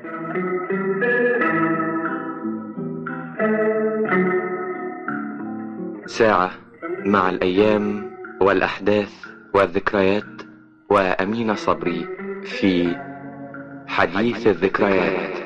ساعة مع الأيام والأحداث والذكريات وأمين صبري في حديث الذكريات.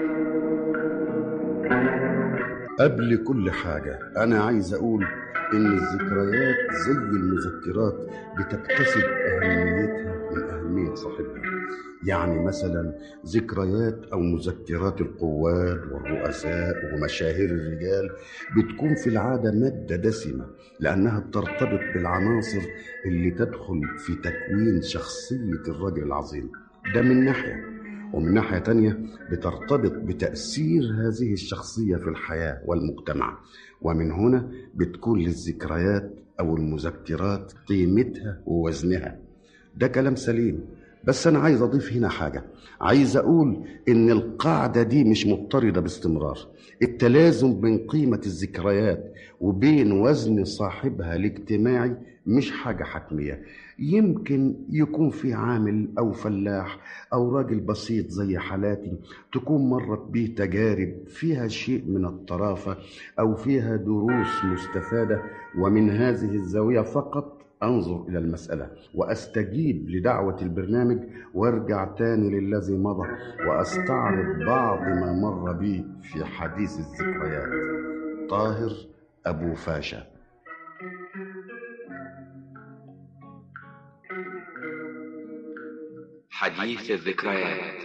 قبل كل حاجة أنا عايز أقول إن الذكريات زي المذكرات بتكتسب أهميتها من أهمية صاحبها. يعني مثلا ذكريات أو مذكرات القواد والرؤساء ومشاهير الرجال بتكون في العادة مادة دسمة، لأنها بترتبط بالعناصر اللي تدخل في تكوين شخصية الرجل العظيم ده من ناحية، ومن ناحية تانية بترتبط بتأثير هذه الشخصية في الحياة والمجتمع، ومن هنا بتكون للذكريات أو المذكرات قيمتها ووزنها. ده كلام سليم، بس أنا عايز أضيف هنا حاجة. عايز أقول إن القاعدة دي مش مضطردة باستمرار. التلازم بين قيمة الذكريات وبين وزن صاحبها الاجتماعي مش حاجة حتمية. يمكن يكون في عامل أو فلاح أو راجل بسيط زي حالاتي تكون مرت بيه تجارب فيها شيء من الطرافة أو فيها دروس مستفادة، ومن هذه الزاوية فقط أنظر إلى المسألة وأستجيب لدعوة البرنامج وارجع تاني للذي مضى وأستعرض بعض ما مر بي في حديث الذكريات. طاهر أبو فاشا. حديث الذكريات.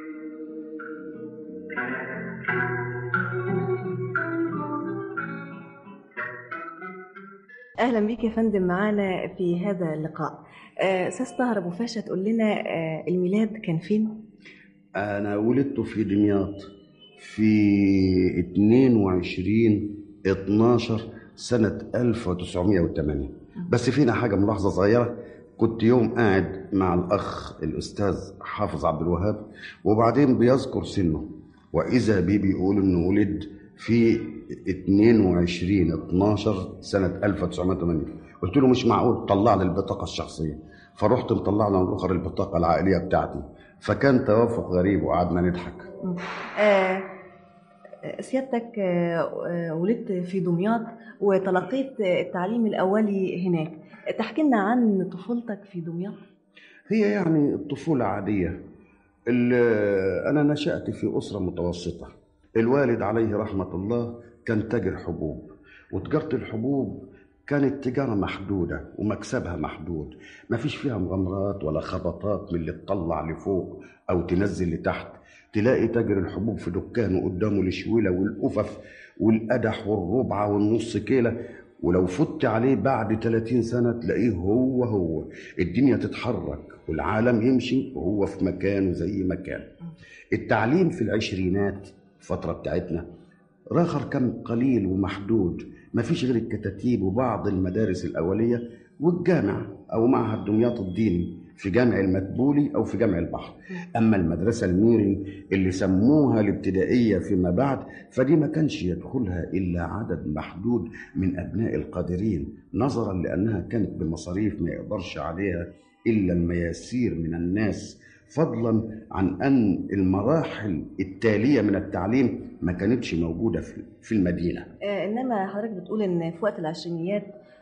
أهلا بك يا فندم معانا في هذا اللقاء. أستاذ طاهر أبو فاشا، تقول لنا الميلاد كان فين؟ أنا ولدت في دمياط في 22/12 سنة 1908. بس فينا حاجة ملاحظة صغيرة. كنت يوم قاعد مع الأخ الأستاذ حافظ عبد الوهاب وبعدين بيذكر سنه، وإذا بي بيقول إنه ولد في 22/12 سنة 1908. قلت له مش معقول، طلع لي البطاقة الشخصية. فرحت مطلع له الأخر البطاقة العائلية بتاعتي، فكان توافق غريب وقعدنا نضحك. سيادتك ولدت في دمياط وتلقيت التعليم الأولي هناك. تحكي لنا عن طفولتك في دمياط؟ هي يعني الطفولة عادية. أنا نشأت في أسرة متوسطة. الوالد عليه رحمة الله كان تاجر حبوب، وتجارة الحبوب كانت تجارة محدودة ومكسبها محدود، ما فيش فيها مغامرات ولا خبطات من اللي تطلع لفوق أو تنزل لتحت. تلاقي تاجر الحبوب في دكانه قدامه الشويلة والقفف والقدح والربعة والنص كيلة، ولو فت عليه بعد 30 سنة تلاقيه هو الدنيا تتحرك والعالم يمشي وهو في مكانه زي ما كان. التعليم في العشرينات الفترة بتاعتنا راخر كان قليل ومحدود، ما فيش غير الكتاتيب وبعض المدارس الأولية والجامع أو معهد دمياط الديني في جامع المدبولي أو في جامع البحر. أما المدرسة الميري اللي سموها الابتدائية فيما بعد فدي ما كانش يدخلها إلا عدد محدود من أبناء القادرين، نظرا لأنها كانت بمصاريف ما يقدرش عليها إلا المياسير من الناس، فضلا عن أن المراحل التالية من التعليم ما كانتش موجودة في المدينة. إنما حضرتك بتقول إن في وقت العشرينيات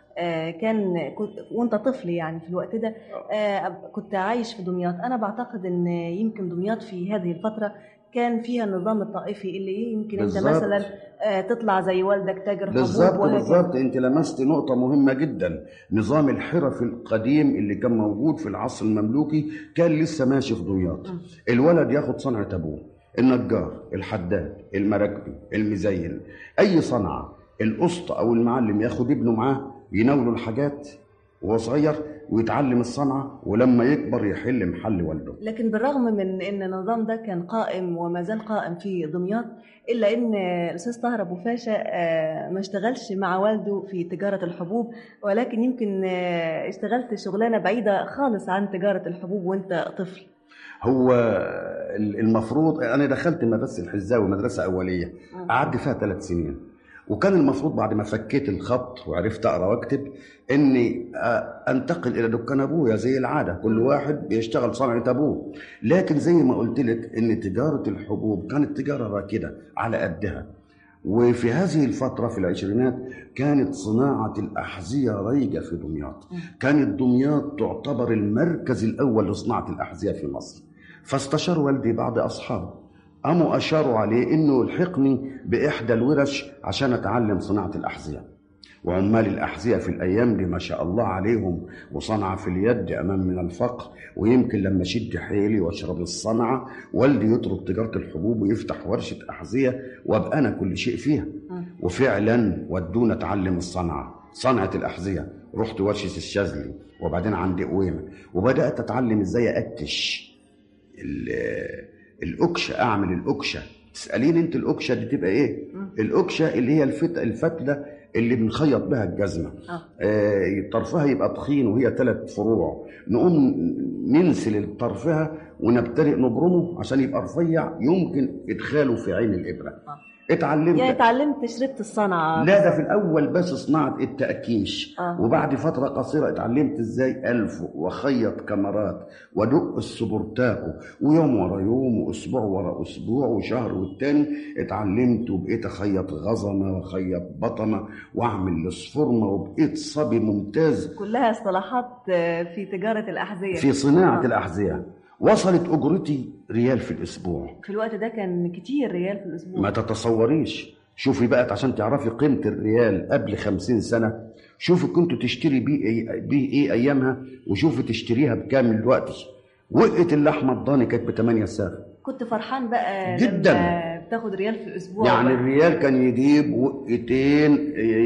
وانت طفل يعني في الوقت ده كنت عايش في دمياط. أنا بعتقد إن يمكن دمياط في هذه الفترة كان فيها النظام الطائفي اللي يمكن بالزبط. انت مثلا تطلع زي والدك تاجر حبوب. بالظبط انت لمست نقطة مهمة جدا. نظام الحرف القديم اللي كان موجود في العصر المملوكي كان لسه ماشي في دمياط. الولد ياخد صنعة ابوه، النجار، الحداد، المراكبي، المزين، اي صنعة. القسط او المعلم ياخد ابنه معاه يناوله الحاجات وهو صغير ويتعلم الصنعة، ولما يكبر يحل محل والده. لكن بالرغم من ان النظام ده كان قائم وما زال قائم في دمياط، الا ان الاستاذ طاهر ابو فاشا ما اشتغلش مع والده في تجارة الحبوب، ولكن يمكن اشتغلت شغلانة بعيدة خالص عن تجارة الحبوب وانت طفل. هو المفروض انا دخلت مدرسة الحزاوي، مدرسة اولية، قعدت فيها 3 سنين، وكان المفروض بعد ما فكيت الخط وعرفت اقرا واكتب اني انتقل الى دكان ابويا زي العاده، كل واحد بيشتغل صنعه ابوه. لكن زي ما قلت لك ان تجاره الحبوب كانت تجاره راكده على قدها. وفي هذه الفترة في العشرينات كانت صناعة الأحذية رايجة في دمياط. كانت دمياط تعتبر المركز الأول لصناعة الأحذية في مصر. فاستشار والدي بعض أصحابه، قاموا أشاروا عليه إنه يلحقني بإحدى الورش عشان أتعلم صناعة الأحذية. وعمال الأحذية في الأيام دي ما شاء الله عليهم وصنعة في اليد أمام من الفقر. ويمكن لما شد حيلي واشرب الصنعة والدي يترك تجارة الحبوب ويفتح ورشة أحذية وأبقى أنا كل شيء فيها. وفعلا ودونا أتعلم صنعة الأحذية. رحت ورشة الشاذلي وبعدين عندي قويمة، وبدأت أتعلم إزاي أكتش الأكشة، أعمل الأكشة. تسألين أنت الأكشة دي تبقى إيه؟ الأكشة اللي هي الفتلة اللي بنخيط بها الجزمة. طرفها يبقى تخين وهي 3 فروع، نقوم ننسل طرفها ونبتدئ نبرمه عشان يبقى رفيع يمكن إدخاله في عين الإبرة. اتعلمت شربت الصنعة؟ لا، ده في الأول بس صناعة التأكيش. وبعد فترة قصيرة اتعلمت ازاي ألف وخيط كمرات ودق السبورتاكو، ويوم ورا يوم وأسبوع ورا أسبوع وشهر والتاني اتعلمت وبقيت أخيط غزمة وخيط بطمة وأعمل الصفرمة وبقيت صبي ممتاز. كلها اصطلاحات في تجارة الأحذية، في صناعة الأحذية. وصلت أجرتي ريال في الأسبوع. في الوقت ده كان كتير ريال في الأسبوع، ما تتصوريش. شوفي بقى عشان تعرفي قيمة الريال قبل 50 سنة. شوفي كنتوا تشتري بيه ايه أيامها، وشوفي تشتريها بكام دلوقتي. وقت اللحمة الضاني كانت ب8 ساغ. كنت فرحان بقى جدا لما بتاخد ريال في الأسبوع. يعني بقى الريال كان يجيب وقتين،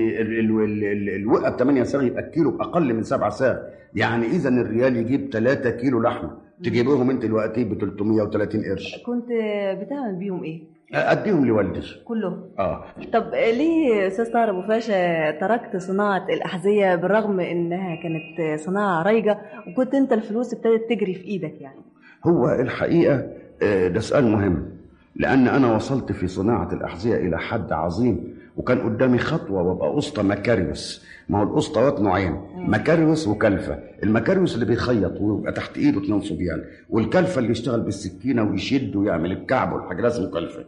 الوقة ب8 ساغ يبقى الكيلو بأقل من 7 ساغ. يعني إذا الريال يجيب 3 كيلو لحمة. تجيبوهم انت دلوقتي ب 330 قرش. كنت بتعمل بيهم ايه؟ اديهم لوالدي كلهم. طب ليه استاذ طاهر ابو فاشا تركت صناعه الاحذيه بالرغم انها كانت صناعه رايجه وكنت انت الفلوس ابتدت تجري في ايدك يعني؟ هو الحقيقه ده سؤال مهم، لان انا وصلت في صناعه الاحذيه الى حد عظيم، وكان قدامي خطوه وابقى اسطى مكاريوس. ما هو الاسطوات نوعين، مكاريوس وكلفه. المكاريوس اللي بيخيط ويبقى تحت ايده 2 صبيان، والكلفه اللي يشتغل بالسكينه ويشد ويعمل الكعب والحاجه، لازم كلفه.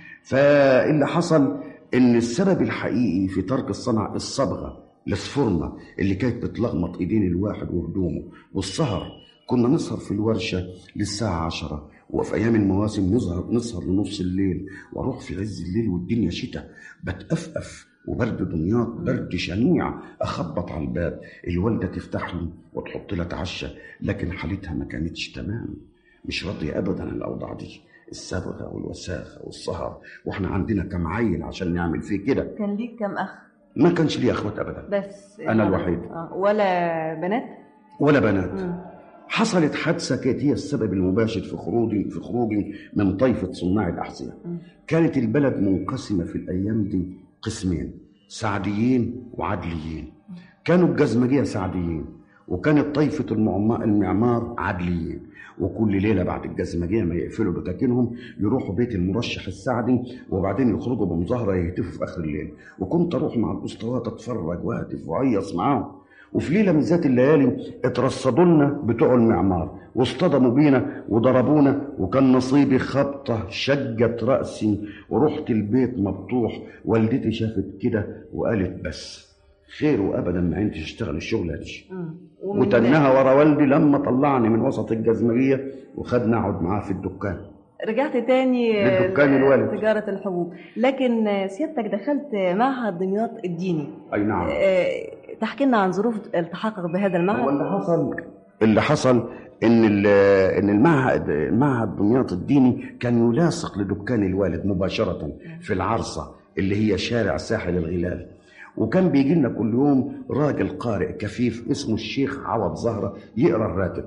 فاللي حصل ان السبب الحقيقي في ترك الصنعه الصبغه الصفرمه اللي كانت بتلغمط ايدين الواحد وهدومه، والسهر. كنا نسهر في الورشه للساعه 10، وفي ايام المواسم نسهر لنص الليل، واروح في عز الليل والدنيا شتاء بتأفأف وبرد دمياط برد شنيع، اخبط على الباب، الوالده تفتح لي وتحط لي اتعشى، لكن حالتها ما كانتش تمام، مش راضيه ابدا عن الاوضاع دي، الصبغه والوساخه والسهر، واحنا عندنا كم عيل عشان نعمل فيه كده. كان ليك كم اخ؟ ما كانش لي اخوات ابدا، بس انا الوحيد. ولا بنات؟ ولا بنات. حصلت حادثه كانت هي السبب المباشر في خروجي من طائفه صناع الاحذيه. كانت البلد منقسمه في الايام دي قسمين، سعديين وعدليين. كانوا الجزمجيه سعديين، وكانت طائفه المعمار عدليين. وكل ليله بعد الجزمجيه ما يقفلوا دكاكينهم يروحوا بيت المرشح السعدي، وبعدين يخرجوا بمظاهره يهتفوا في اخر الليل. وكنت اروح مع الاسطوات اتفرج واهتف واعيص معاهم. وفي ليله من ذات الليالي اترصدوا لنا بتوع المعمار واصطدموا بينا وضربونا، وكان نصيبي خبطه شجت راسي، ورحت البيت مبطوح. والدتي شافت كده وقالت بس خير وابدا ما انت تشتغل الشغله دي. وتنها ورا والدي لما طلعني من وسط الجزمجيه وخدنا اقعد معاه في الدكان. رجعت تاني للدكان الوالد تجاره الحبوب، لكن سيادتك دخلت معهد دمياط الديني. اي نعم. تحكي لنا عن ظروف التحاقك بهذا المعهد. هو اللي حصل ان المعهد دمياط الديني كان يلاصق لدكان الوالد مباشره في العرصه اللي هي شارع ساحل الغلال. وكان بيجي لنا كل يوم راجل قارئ كفيف اسمه الشيخ عوض زهره يقرا الراتب.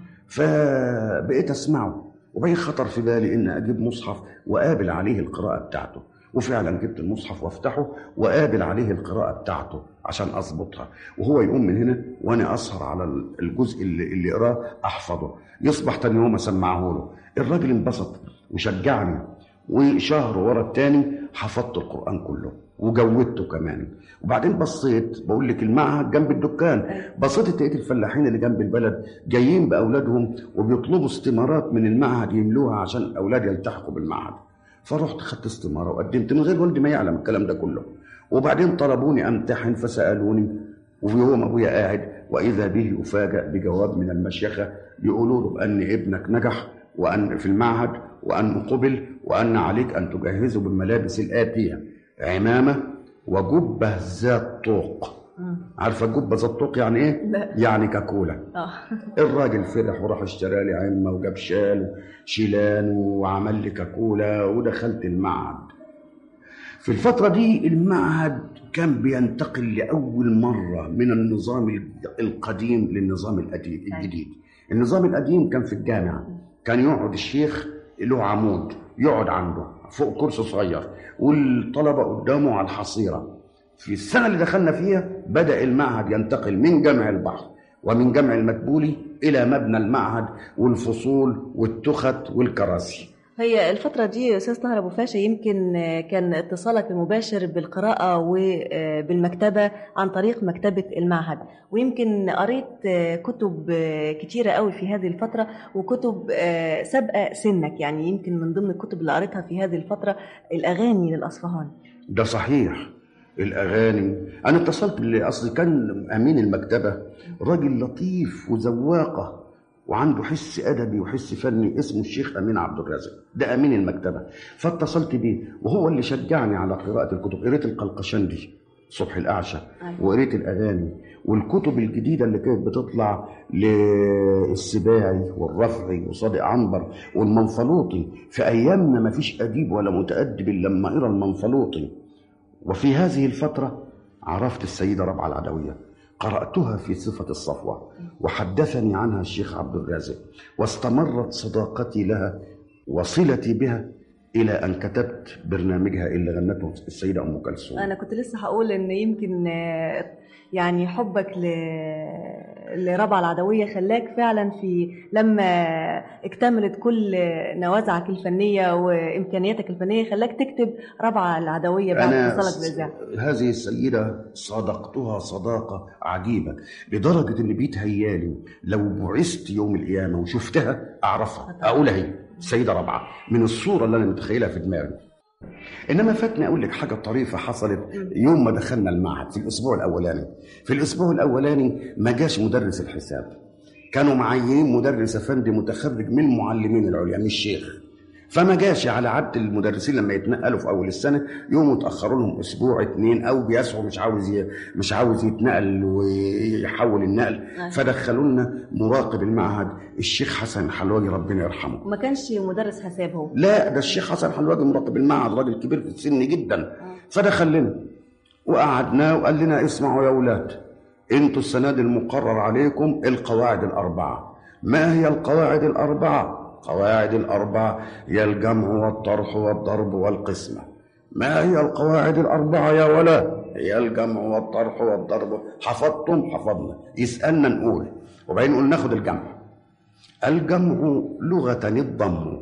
فبقيت اسمعه، وبعدين خطر في بالي ان اجيب مصحف واقابل عليه القراءه بتاعته. وفعلا جبت المصحف وافتحه وقابل عليه القراءه بتاعته عشان اضبطها، وهو يقوم من هنا وانا اسهر على الجزء اللي قراه احفظه. يصبح تاني يوم اسمعه له. الراجل انبسط وشجعني، وشهر ورا التاني حفظت القران كله. وجودته كمان. وبعدين بصيت، بقول لك المعهد جنب الدكان، بصيت لقيت الفلاحين اللي جنب البلد جايين باولادهم وبيطلبوا استمارات من المعهد يملوها عشان الاولاد يلتحقوا بالمعهد. فرحت خدت استماره وقدمت من غير والدي ما يعلم الكلام ده كله. وبعدين طلبوني امتحن فسالوني، وفي يوم ابويا قاعد واذا به افاجئ بجواب من المشيخه يقولوا له بان ابنك نجح وان في المعهد وان قبل وان عليك ان تجهزه بالملابس الاتيه: عمامه وجبه ذات طوق. عارفه الجبه ذات طوق يعني ايه؟ لا. يعني كاكوله. الراجل فرح وراح اشترى لي عمه وجاب شال وشيلان وعمل لي كاكوله ودخلت المعهد. في الفتره دي المعهد كان بينتقل لاول مره من النظام القديم للنظام الجديد. النظام القديم كان في الجامعه، كان يقعد الشيخ له عمود يقعد عنده فوق كرسي صغير والطلبه قدامه على الحصيره. في السنه اللي دخلنا فيها بدا المعهد ينتقل من جامع البحر ومن جامع المدبولي الى مبنى المعهد والفصول والتخت والكراسي. هي الفترة دي أستاذ طاهر أبو فاشا يمكن كان اتصالك المباشر بالقراءة وبالمكتبة عن طريق مكتبة المعهد، ويمكن قريت كتب كتيرة قوي في هذه الفترة وكتب سابقة سنك. يعني يمكن من ضمن الكتب اللي قريتها في هذه الفترة الأغاني للأصفهاني. ده صحيح، الأغاني. أنا اتصلت أصلي كان أمين المكتبة راجل لطيف وزواقة وعنده حس أدبي وحس فني اسمه الشيخ أمين عبد الرازق، ده أمين المكتبة. فاتصلت بيه وهو اللي شجعني على قراءة الكتب. قريت القلقشندي صبح الأعشى وقريت الأغاني والكتب الجديدة اللي كانت بتطلع للسباعي والرفعي وصادق عنبر والمنفلوطي. في أيامنا ما فيش أديب ولا متأدب إلا لما قرأ المنفلوطي. وفي هذه الفترة عرفت السيدة ربعة العدوية، قرأتها في صفة الصفوة وحدثني عنها الشيخ عبد الرازق، واستمرت صداقتي لها وصلتي بها إلى أن كتبت برنامجها اللي غنته السيدة أم كلثوم. أنا كنت لسه هقول إن يمكن يعني حبك لربعة العدوية خلاك فعلا في لما اكتملت كل نوازعك الفنية وإمكانياتك الفنية خلاك تكتب ربعة العدوية بعد اتصالك بالإذاعة. هذه السيدة صادقتها صداقة عجيبة لدرجة إن بيتهيالي لو بعثت يوم القيامة وشفتها أعرفها، أقول هي السيدة ربعة من الصورة اللي أنا متخيلها في دماغي. إنما فاتني أقول لك حاجة طريفة حصلت يوم ما دخلنا المعهد في الأسبوع الأولاني. في الأسبوع الأولاني ما جاش مدرس الحساب، كانوا معينين مدرس أفندي متخرج من المعلمين العليا مش شيخ، فما جاش على عادة المدرسين لما يتنقلوا في أول السنة يوم يتأخروا لهم أسبوع 2 أو بيسعوا مش عاوز يتنقل ويحول النقل. فدخلوا لنا مراقب المعهد الشيخ حسن حلواجي ربنا يرحمه. ما كانش مدرس حساب هو؟ لا، ده الشيخ حسن حلواجي مراقب المعهد راجل كبير في السن جدا. فدخل لنا وقعدنا وقال لنا اسمعوا يا أولاد، انتوا السنة دي المقرر عليكم القواعد الأربعة. ما هي القواعد الأربعة؟ قواعد الأربعة هي الجمع والطرح والضرب والقسمة. ما هي القواعد الأربعة يا ولا؟ هي الجمع والطرح والضرب. حفظتم؟ حفظنا. يسألنا نقول، وبعدين نقول ناخد الجمع. الجمع لغة الضم،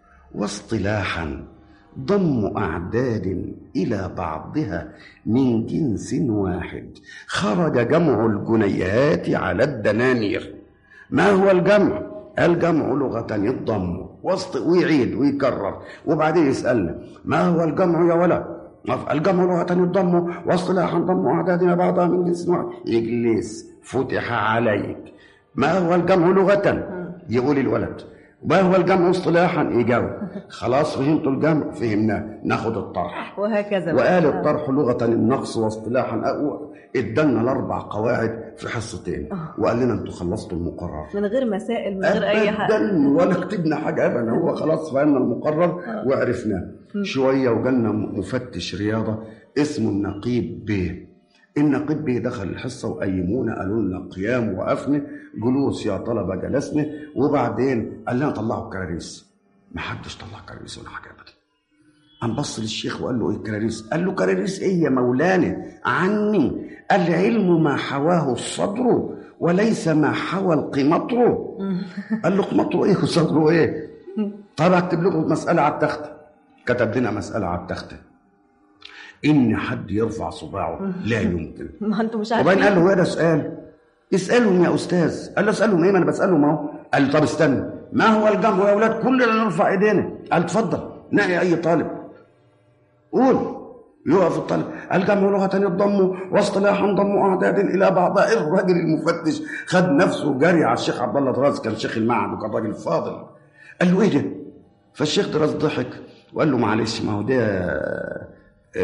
واصطلاحا ضم أعداد إلى بعضها من جنس واحد خرج جمع الجنيهات على الدنانير. ما هو الجمع؟ الجمع لغة الضم، ويعيد ويكرر وبعدين يسألنا ما هو الجمع يا ولا؟ الجمع لغة الضم واصطلاحا ضم أعدادنا بعضها من جنس واحد. اجلس فتح عليك. ما هو الجمع لغة؟ يقول الولد. ما هو الجمع اصطلاحا؟ يجاوب. خلاص فهمتوا الجمع؟ فهمناه. ناخد الطرح وهكذا. وقال الطرح لغة النقص واصطلاحا. ادالنا ال4 قواعد في حصتين وقال لنا انتوا خلصتوا المقرر من غير مسائل من غير اي حاجه ولا كتبنا حاجه ابدا. هو خلاص فهمنا المقرر وعرفناه شويه. وجالنا مفتش رياضه اسمه النقيب بيه. النقيب بيه دخل الحصه وقيمونا، قالوا لنا قيام وقفنا، جلوس يا طلبه جلسنا، وبعدين قال لنا طلعوا الكراريس. ما حدش طلع كراريس ولا حاجه ابدا. قام بص للشيخ وقال له ايه الكراريس؟ قال له كراريس ايه يا مولانا عني؟ العلم ما حواه الصدر وليس ما حوى القمطر. قال له قمطره ايه وصدره ايه؟ طب اكتب لكم مساله على التخته. كتب لنا مساله على التخته. ان حد يرفع صباعه لا يمكن. ما انتوا مش عارفين. وبعدين قال له: هذا سؤال، اسالهم يا استاذ. قال له: اسالهم ايه؟ ما انا بسالهم اهو. قال له: طب استنى، ما هو الجمع يا اولاد؟ كلنا نرفع ايدينا. قال: اتفضل نقي اي طالب قول. يقف الطالب: الجمع لغة يضم واصطلاحا ضم اعداد الى بعضها. الراجل المفتش خد نفسه جري على الشيخ عبد الله دراز، كان شيخ المعهد وكان راجل فاضل. قال له: ايه ده؟ فالشيخ دراز ضحك وقال له: معلش، ما هو ده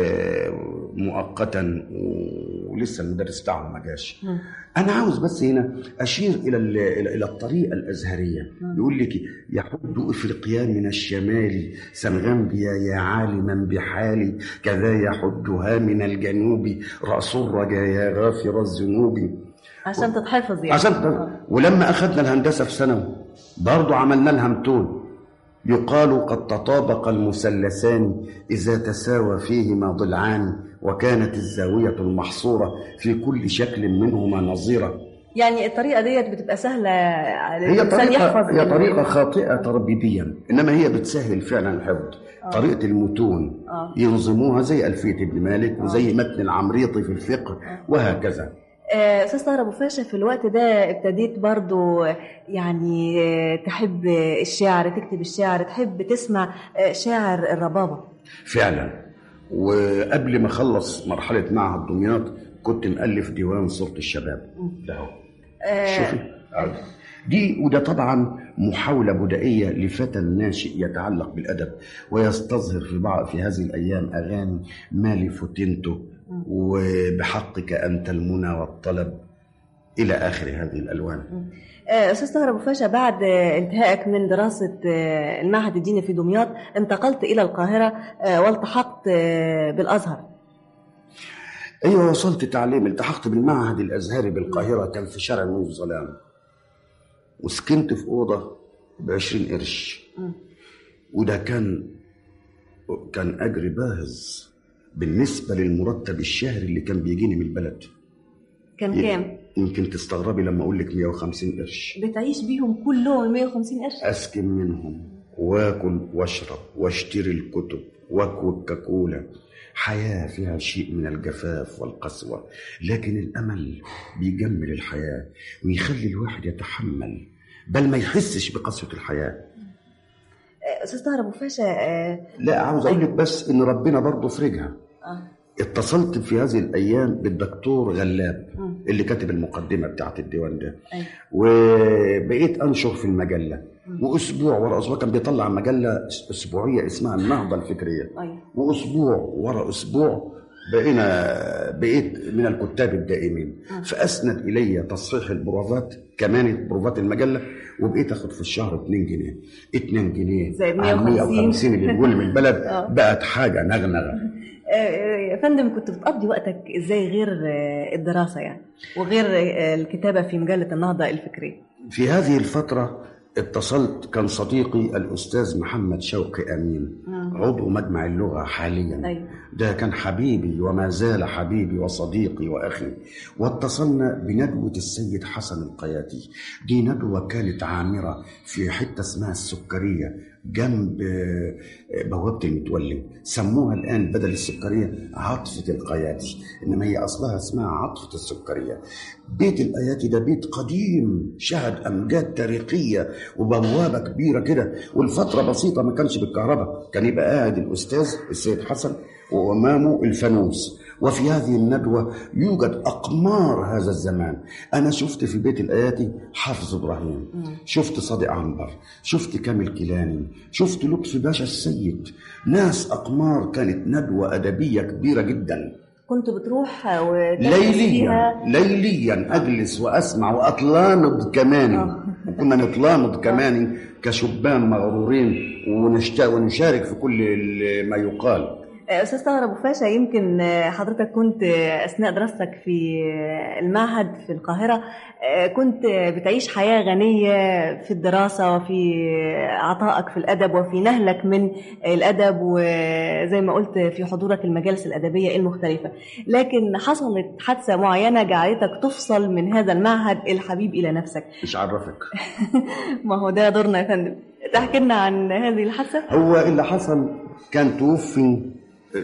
مؤقتا ولسه المدرس بتاعهم ما جاش. انا عاوز بس هنا اشير الى الطريقه الازهريه. يقول لك: يحد افريقيا من الشمال سنغامبيا يا عالما بحالي، كذا يحدها من الجنوب راس الرجايا غافر الذنوب. عشان تتحفظ يعني. ولما اخذنا الهندسه في ثانوي برضه عملنا لها متون. يقال: قد تطابق المثلثان إذا تساوى فيهما ضلعان، وكانت الزاوية المحصورة في كل شكل منهما نظيرة. يعني الطريقة ديت بتبقى سهلة هي طريقة خاطئة تربيديا، إنما هي بتسهل فعلا الحفظ. طريقة المتون ينظموها زي ألفية ابن مالك وزي متن العمريطي في الفقه وهكذا. أستاذ طاهر أبو فاشا، في الوقت ده ابتديت برضو يعني تحب الشعر، تكتب الشعر، تحب تسمع شاعر الربابة فعلا. وقبل ما أخلص مرحلة معهد دمياط كنت مؤلف ديوان صورة الشباب. شوفي دي، وده طبعا محاولة بدائية لفتى ناشئ يتعلق بالأدب ويستظهر في هذه الأيام أغاني مالي فتنته وبحقك أنت المنى والطلب إلى آخر هذه الألوان. أستاذ طاهر أبو فاشا، بعد انتهائك من دراسة المعهد الديني في دمياط انتقلت إلى القاهرة والتحقت بالأزهر. أيوة، وصلت تعليم، التحقت بالمعهد الأزهري بالقاهرة، كان في شارع نور الظلام، وسكنت في أوضة ب20 قرش. وده كان أجر باهظ بالنسبة للمرتب الشهري اللي كان بيجيني من البلد. كان كام؟ يمكن تستغربي لما أقول لك 150 قرش. بتعيش بيهم كلهم 150 قرش؟ أسكن منهم واكل واشرب واشتري الكتب وكوكاكولا. حياة فيها شيء من الجفاف والقسوة، لكن الأمل بيجمل الحياة ويخلي الواحد يتحمل بل ما يحسش بقسوة الحياة. أستاذ طاهر أبو فاشا، لا، عاوز أقول لك بس إن ربنا برضه فرجها. اتصلت في هذه الأيام بالدكتور غلاب اللي كاتب المقدمة بتاعت الديوان ده. وبقيت أنشر في المجلة، وأسبوع ورا أسبوع كان بيطلع مجلة أسبوعية اسمها النهضة الفكرية. وأسبوع ورا أسبوع بقيت من الكتاب الدائمين. فأسند إلي تصحيح البروفات، كمان بروفات المجلة، وبقيت أخد في الشهر 2 جنيه 2 جنيه زي 150 اللي بيقول من البلد. بقت حاجة نغنغة. يا فندم، كنت بتقضي وقتك ازاي غير الدراسة يعني وغير الكتابة في مجلة النهضة الفكرية؟ في هذه الفترة اتصلت، كان صديقي الأستاذ محمد شوقي أمين عضو مجمع اللغة حاليا. ده كان حبيبي وما زال حبيبي وصديقي وأخي. واتصلنا بندوة السيد حسن القياتي. دي ندوة كانت عامرة في حتة اسمها السكرية جنب بوابة المتولي. سموها الآن بدل السكرية عاطفة القياتي، إنما هي أصلها اسمها عاطفة السكرية. بيت القياتي ده بيت قديم شهد أمجاد تاريخية وبوابة كبيرة كده، والفترة بسيطة ما كانش بالكهرباء، كان يبقى قاعد الأستاذ السيد حسن وأمامه الفانوس. وفي هذه الندوة يوجد أقمار هذا الزمان. أنا شفت في بيت الآياتي حافظ إبراهيم، شفت صادق عنبر، شفت كامل كيلاني، شفت لطفي باشا السيد، ناس أقمار. كانت ندوة أدبية كبيرة جدا. كنت بتروح ليليا أجلس وأسمع وأتلامض كمان. وكنا نتلامض كمان كشبان مغرورين ونشارك في كل ما يقال. أستاذ طاهر أبو فاشا، يمكن حضرتك كنت أثناء دراستك في المعهد في القاهرة كنت بتعيش حياة غنية في الدراسة وفي عطائك في الأدب وفي نهلك من الأدب، وزي ما قلت في حضورك المجالس الأدبية المختلفة. لكن حصلت حادثة معينة جعلتك تفصل من هذا المعهد الحبيب إلى نفسك. مش عرفك؟ ما هو ده دورنا يا فندم، تحكي لنا عن هذه الحادثة. هو اللي حصل كان توفي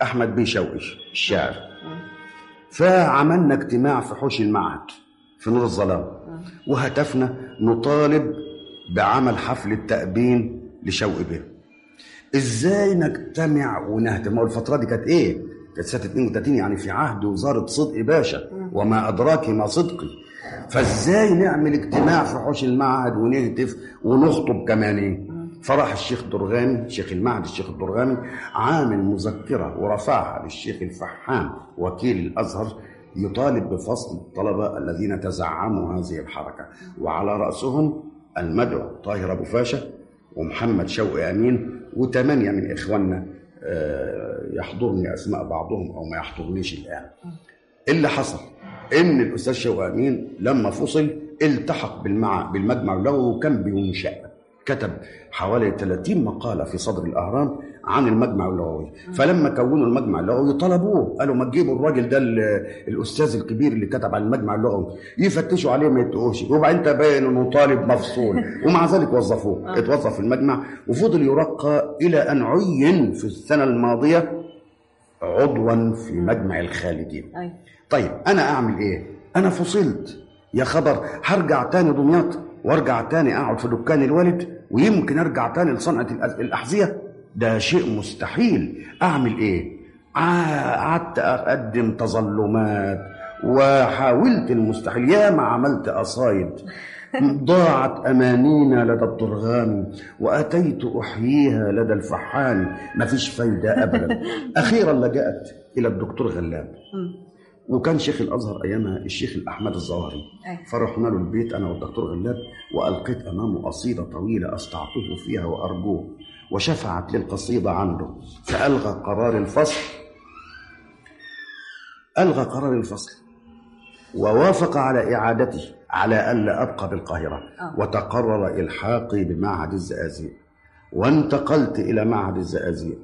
أحمد بيه شوقي الشاعر. فعملنا اجتماع في حوش المعهد في نور الظلام، وهتفنا نطالب بعمل حفلة تأبين لشوقي بيه. ازاي نجتمع ونهتم؟ الفترة دي كانت ايه؟ كانت سنة 32، يعني في عهد وزارة صدقي باشا، وما أدراك ما صدقي. فازاي نعمل اجتماع في حوش المعهد ونهتف ونخطب كمان ايه؟ فراح الشيخ درغامي، شيخ المعهد الشيخ الدرغامي، عامل مذكرة ورفعها للشيخ الفحام وكيل الأزهر يطالب بفصل الطلبة الذين تزعموا هذه الحركة، وعلى رأسهم المدعو طاهر أبو فاشا ومحمد شوقي أمين وثمانية من إخواننا يحضرني أسماء بعضهم أو ما يحضرنيش الآن. اللي حصل إن الأستاذ شوقي أمين لما فصل التحق بالمجمع اللغوي وكان بينشأ، كتب حوالي 30 مقالة في صدر الأهرام عن المجمع اللغوي. فلما كونوا المجمع اللغوي طلبوه، قالوا ما تجيبوا الراجل ده الأستاذ الكبير اللي كتب عن المجمع اللغوي يفتشوا عليه ما يتقوش، وبعدين تبين انه طالب مفصول، ومع ذلك وظفوه. اتوظف في المجمع وفضل يرقى إلى أن عين في السنة الماضية عضوا في مجمع الخالدين. طيب أنا أعمل إيه؟ أنا فصلت يا خبر، هرجع تاني دمياط وارجع تاني اقعد في دكان الوالد ويمكن ارجع تاني لصنعة الأحذية؟ ده شيء مستحيل. اعمل ايه؟ قعدت اقدم تظلمات وحاولت المستحيل، يا ما عملت قصايد، ضاعت امانينا لدى الدرغامي واتيت احييها لدى الفحام، مفيش فايدة ابدا. اخيرا لجأت الى الدكتور غلاب، وكان شيخ الازهر ايامها الشيخ الاحمد الظواهري. فرحنا له البيت انا والدكتور غلاب، والقيت امامه قصيده طويله استعطفه فيها وارجوه، وشفعت لي القصيده عنده. فالغى قرار الفصل ووافق على اعادتي على الا ابقى بالقاهره، وتقرر الحاقي بمعهد الزقازيق، وانتقلت الى معهد الزقازيق.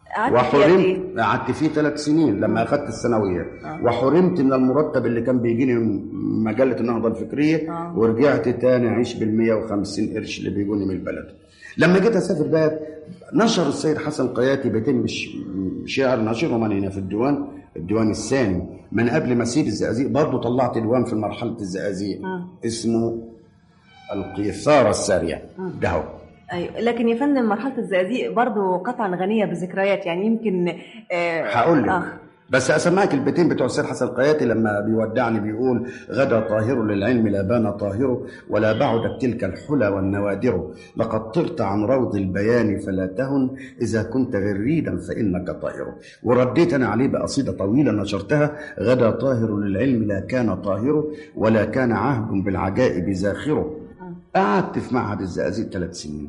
وحرمت، قعدت فيه 3 سنين لما اخذت الثانويه. وحرمت من المرتب اللي كان بيجيني من مجله النهضه الفكريه، ورجعت تاني اعيش بال150 قرش اللي بيجوني من البلد. لما جيت اسافر بقى، نشر السيد حسن قياتي بيتم شعر نشرهم هنا في الديوان الثاني من قبل ما اسيب الزقازيق. برضه طلعت ديوان في مرحله الزقازيق اسمه القيثاره الساريه ده هو. أيوة، لكن يا فندم مرحلة الزقازيق برضو قطعا غنية بذكريات، يعني يمكن هقول لك بس أسمعك البيتين بتوع السيد حسن قياتي لما بيودعني بيقول: غدا طاهر للعلم لا بان طاهر، ولا بعدت تلك الحلى والنوادر، لقد طرت عن روض البيان فلا تهن، إذا كنت غريدا فإنك طاهر. ورديت أنا عليه بقصيدة طويلة نشرتها: غدا طاهر للعلم لا كان طاهر، ولا كان عهد بالعجائب زاخر. قعدت في معهد الزقازيق 3 سنين.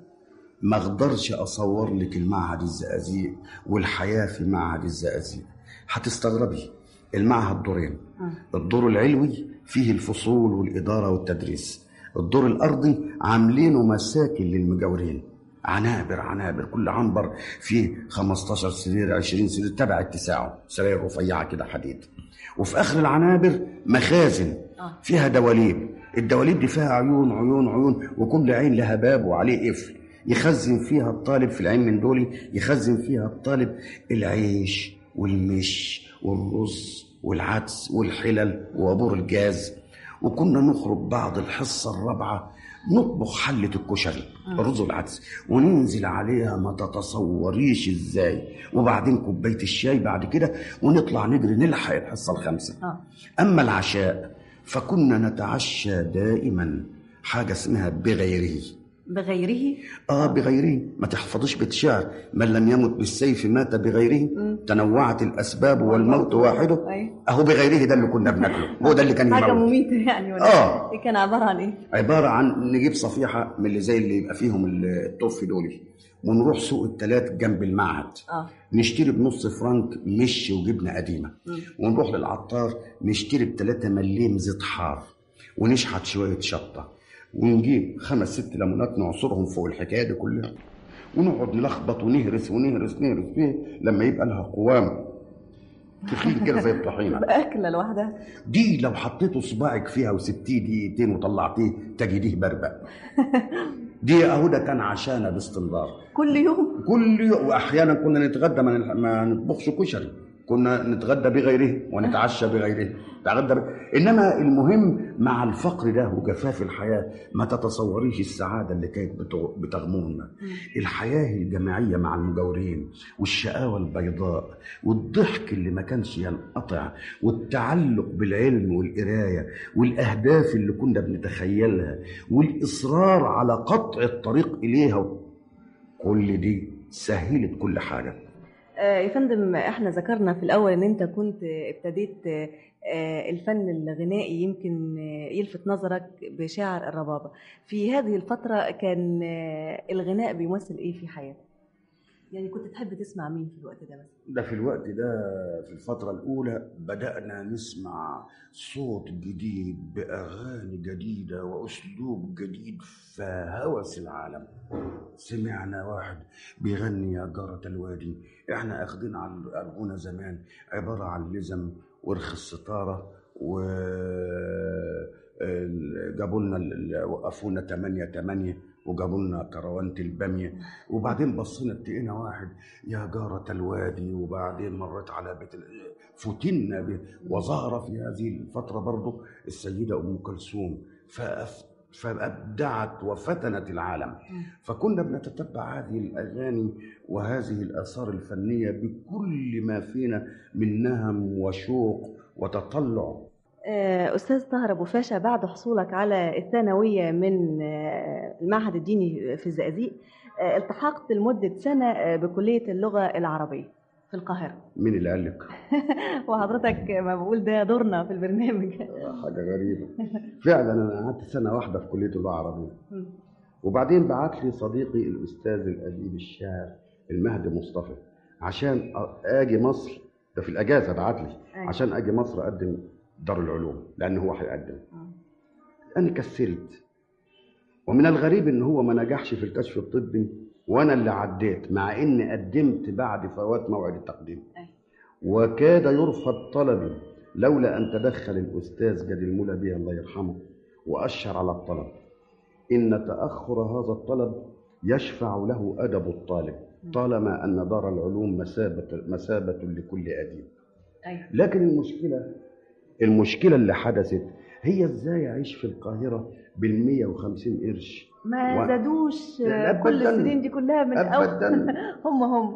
ما اقدرش اصور لك المعهد الزقازيق والحياه في معهد الزقازيق. هتستغربي، المعهد دورين، الدور العلوي فيه الفصول والاداره والتدريس، الدور الارضي عاملينه مساكن للمجاورين، عنابر، كل عنبر فيه 15 سرير 20 سرير تبع اتساعه، سراير رفيعه كده حديد. وفي اخر العنابر مخازن فيها دواليب، الدواليب دي فيها عيون، وكل عين لها باب وعليه قفل، يخزن فيها الطالب في العين من دول، يخزن فيها الطالب العيش والمش والرز والعدس والحلل وابور الجاز. وكنا نخرج بعد الحصة الرابعة نطبخ حلة الكشري الرز والعدس وننزل عليها ما تتصوريش ازاي، وبعدين كوباية الشاي بعد كده، ونطلع نجري نلحق الحصة الخامسة. أما العشاء فكنا نتعشى دائما حاجة اسمها بغيره. بغيره. ما تحفظش بيت شعر: من لم يمت بالسيف مات بغيره، تنوعت الأسباب والموت واحده. أهو بغيره ده اللي كنا بناكله، هو ده اللي كان حاجة مميتة يعني، ولا كان عبارة عن إيه؟ عبارة عن نجيب صفيحة من اللي زي اللي يبقى فيهم الطف دول، ونروح سوق التلات جنب المعهد، نشتري ب0.5 فرنك مش وجبنة قديمة، ونروح للعطار نشتري ب3 مليم زيت حار، ونشحت شوية شطة، ونجيب 5-6 ليمونات نعصرهم فوق الحكايه دي كلها، ونقعد نلخبط ونهرس فيه لما يبقى لها قوام تخيل كده زي الطحينه. باكله لوحدها دي لو حطيته صباعك فيها وسبتيه دقيقتين وطلعتيه تجديه بربق. دي اهو ده كان عشانه باستمرار كل يوم. كل يوم. واحيانا كنا نتغدى ما نطبخش كشري، كنا نتغدى بغيره ونتعشى بغيره. انما المهم مع الفقر ده وجفاف الحياه ما تتصوريش السعاده اللي كانت بتغمرنا. الحياه الجماعيه مع المجاورين والشقاوه البيضاء والضحك اللي ما كانش ينقطع والتعلق بالعلم والقرايه والاهداف اللي كنا بنتخيلها والاصرار على قطع الطريق اليها، كل دي سهلت كل حاجه. يا فندم، احنا ذكرنا في الأول ان انت كنت ابتديت الفن الغنائي يمكن يلفت نظرك بشعر الربابة. في هذه الفترة كان الغناء بيمثل ايه في حياتك؟ يعني كنت تحب تسمع مين في الوقت ده مثلا؟ ده في الوقت ده في الفترة الأولى بدأنا نسمع صوت جديد بأغاني جديدة وأسلوب جديد فهوس العالم. سمعنا واحد بيغني يا جارة الوادي، احنا اخدين على الغنى زمان عبارة عن لزم ورخ الستارة، وجابوا لنا وقفونا 8 وجابوا لنا كروانة البامية، وبعدين بصينا لقينا واحد يا جارة الوادي، وبعدين مرت على بيت فتنا به. وظهر في هذه الفترة برضو السيدة أم كلثوم فأبدعت وفتنت العالم. فكنا بنتتبع هذه الأغاني وهذه الآثار الفنية بكل ما فينا من نهم وشوق وتطلع. أستاذ طاهر أبو فاشا، بعد حصولك على الثانوية من المعهد الديني في الزقازيق التحقت لمدة سنة بكلية اللغة العربية في القاهرة. مين اللي قال لك؟ وحضرتك ما بقول ده دورنا في البرنامج. حاجة غريبة فعلا. أنا قعدت سنة واحدة في كلية اللغة العربية، وبعدين بعت لي صديقي الأستاذ الأديب الشاعر المهدي مصطفى عشان أجي مصر. ده في الأجازة بعت لي عشان أجي مصر أقدم دار العلوم لأن هو هيقدم. أنا كسلت، ومن الغريب إن هو ما نجحش في الكشف الطبي وأنا اللي عديت، مع إني قدمت بعد فوات موعد التقديم. وكاد يرفض طلبي لولا أن تدخل الأستاذ جدي المولى الله يرحمه وأشر على الطلب. إن تأخر هذا الطلب يشفع له أدب الطالب طالما أن دار العلوم مسابة لكل أديب. لكن المشكلة اللي حدثت هي إزاي أعيش في القاهرة بال150 قرش ما زادوش كل السنين دي كلها من أول. هم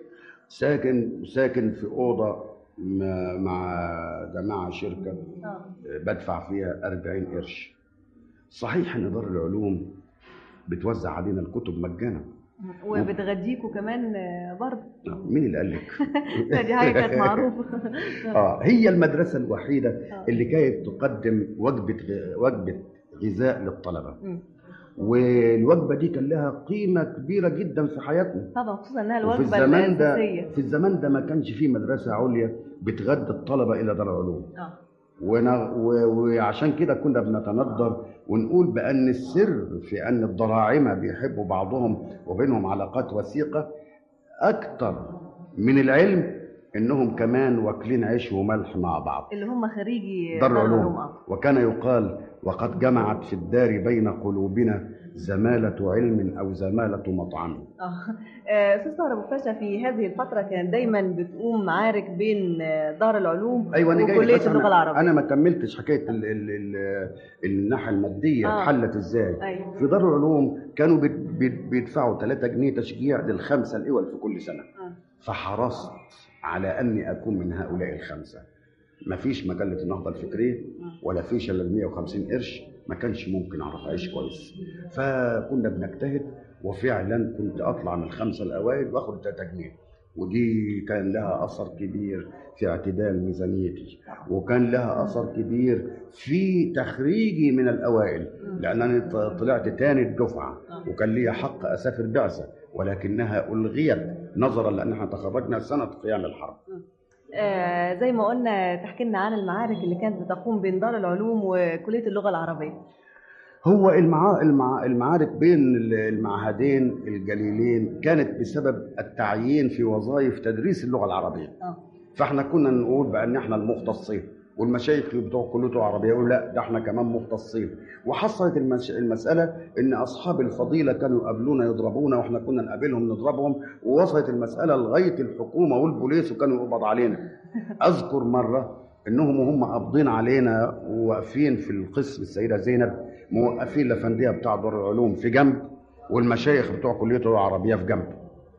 ساكن في أوضة مع جماعة شركة بدفع فيها 40 قرش. صحيح إن دار العلوم بتوزع علينا الكتب مجانا وبتغديكوا كمان برضه. مين اللي قال لك؟ دي حاجة كانت معروفة. هي المدرسة الوحيدة اللي كانت تقدم وجبة غذاء للطلبة. والوجبة دي كان لها قيمة كبيرة جدا في حياتنا طبعا، خصوصا انها الوجبة الأساسية. في الزمان ده ما كانش فيه مدرسة عليا بتغدي الطلبة إلى دار العلوم. وعشان كده كنا بنتندر ونقول بأن السر في أن الضراعمة بيحبوا بعضهم وبينهم علاقات وثيقة أكتر من العلم إنهم كمان واكلين عيش وملح مع بعض، اللي هم خريجي دار العلوم. وكان يقال وقد جمعت في الدار بين قلوبنا زمالة علم أو زمالة مطعم. أستاذ طاهر أبو فاشا، في هذه الفترة كان دايما بتقوم معارك بين دار العلوم وكلية اللغة العربية. أنا ما كملتش حكاية الناحية المادية اتحلت إزاي. في دار العلوم كانوا بيدفعوا 3 جنيه تشجيع لل5 الأول في كل سنة. فحرصت على أني أكون من هؤلاء ال5. ما فيش مجلة النهضة الفكرية ولا فيش إلا 150 قرش، ما كانش ممكن أعرف أعيش كويس. فكنا بنجتهد، وفعلا كنت أطلع من ال5 الأوائل وأخد 3 جنيه، ودي كان لها أثر كبير في اعتدال ميزانيتي، وكان لها أثر كبير في تخريجي من الأوائل، لأنني طلعت تاني الدفعة وكان لي حق أسافر بعثة، ولكنها ألغيت نظرا لأن احنا تخرجنا سنة قيام الحرب. زي ما قلنا، تحكي لنا عن المعارك اللي كانت بتقوم بين دار العلوم وكلية اللغة العربية. هو المعارك بين المعهدين الجليلين كانت بسبب التعيين في وظائف تدريس اللغة العربية. فاحنا كنا نقول بأن احنا المختصين والمشايخ بتوع كليته العربيه يقولوا لا ده احنا كمان مختصين. وحصلت المساله ان اصحاب الفضيله كانوا يقابلونا يضربونا واحنا كنا نقابلهم نضربهم، ووصلت المساله لغايه الحكومه والبوليس وكانوا يقبض علينا. اذكر مره انهم وهم قابضين علينا وواقفين في القسم السيده زينب موقفين الافنديه بتاع دار العلوم في جنب والمشايخ بتوع كليته العربيه في جنب.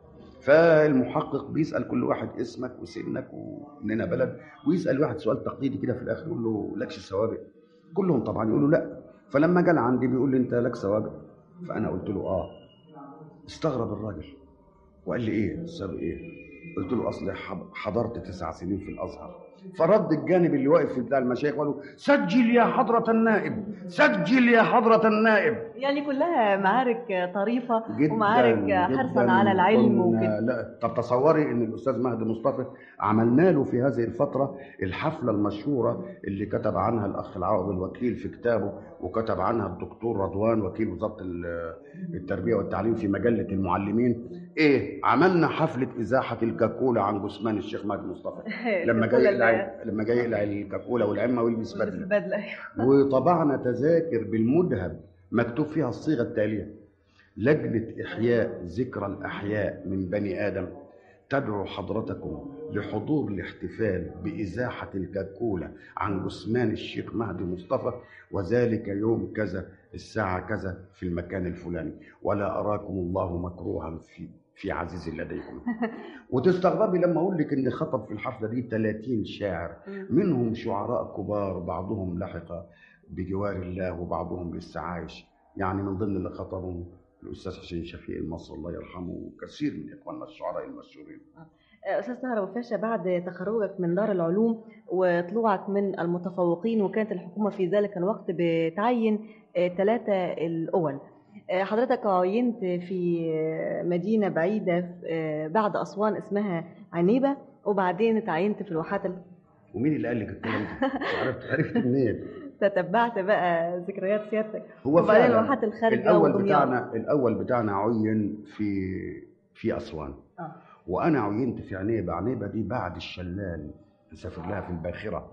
فالمحقق بيسال كل واحد اسمك وسنك ومننا بلد، ويسال واحد سؤال تقليدي كده في الاخر يقول له لكش سوابق؟ كلهم طبعا يقولوا لا. فلما جال عندي بيقول لي انت لك سوابق؟ فانا قلت له اه. استغرب الراجل وقال لي ايه السبب ايه؟ قلت له اصل حضرت 9 سنين في الازهر. فرد الجانب اللي واقف في بتاع المشايخ وقالوا سجل يا حضرة النائب، سجل يا حضرة النائب. يعني كلها معارك طريفة جداً ومعارك حرصا على العلم وكده. لا طب تصوري ان الاستاذ مهدي مصطفى عملنا له في هذه الفتره الحفله المشهوره اللي كتب عنها الاخ العوض الوكيل في كتابه، وكتب عنها الدكتور رضوان وكيل وزاره التربيه والتعليم في مجله المعلمين. ايه عملنا حفله ازاحه الكاكولا عن جثمان الشيخ مهدي مصطفى لما جاي يقلع الكاكولا والعمه ويلبس بدله. وطبعنا تذاكر بالمذهب مكتوب فيها الصيغه التاليه: لجنة إحياء ذكرى الأحياء من بني آدم تدعو حضرتكم لحضور الاحتفال بإزاحة الكاكولا عن جثمان الشيخ مهدي مصطفى، وذلك يوم كذا الساعة كذا في المكان الفلاني، ولا أراكم الله مكروها في عزيز لديكم. وتستغربي لما أقول لك إن خطب في الحفلة دي 30 شاعر، منهم شعراء كبار بعضهم لحق بجوار الله وبعضهم لسه عايش. يعني من ضمن اللي خطبهم الأستاذ حسين شفيق المصري الله يرحمه وكثير من إخواننا الشعراء المشهورين. أستاذ طاهر أبو فاشا، بعد تخرجك من دار العلوم وطلوعك من المتفوقين، وكانت الحكومة في ذلك الوقت بتعين 3 الأول، حضرتك عينت في مدينة بعيدة بعد أسوان اسمها عنيبة، وبعدين تعينت في الواحات ومين اللي قال لك الكلام ده؟ عرفت منين؟ تتبعت بقى ذكريات سيادتك. هو فعلا الواحات الخارجة الأول بتاعنا عين في أسوان. وأنا عينت في عنيبة. عنيبة دي بعد الشلال نسافر لها في الباخرة.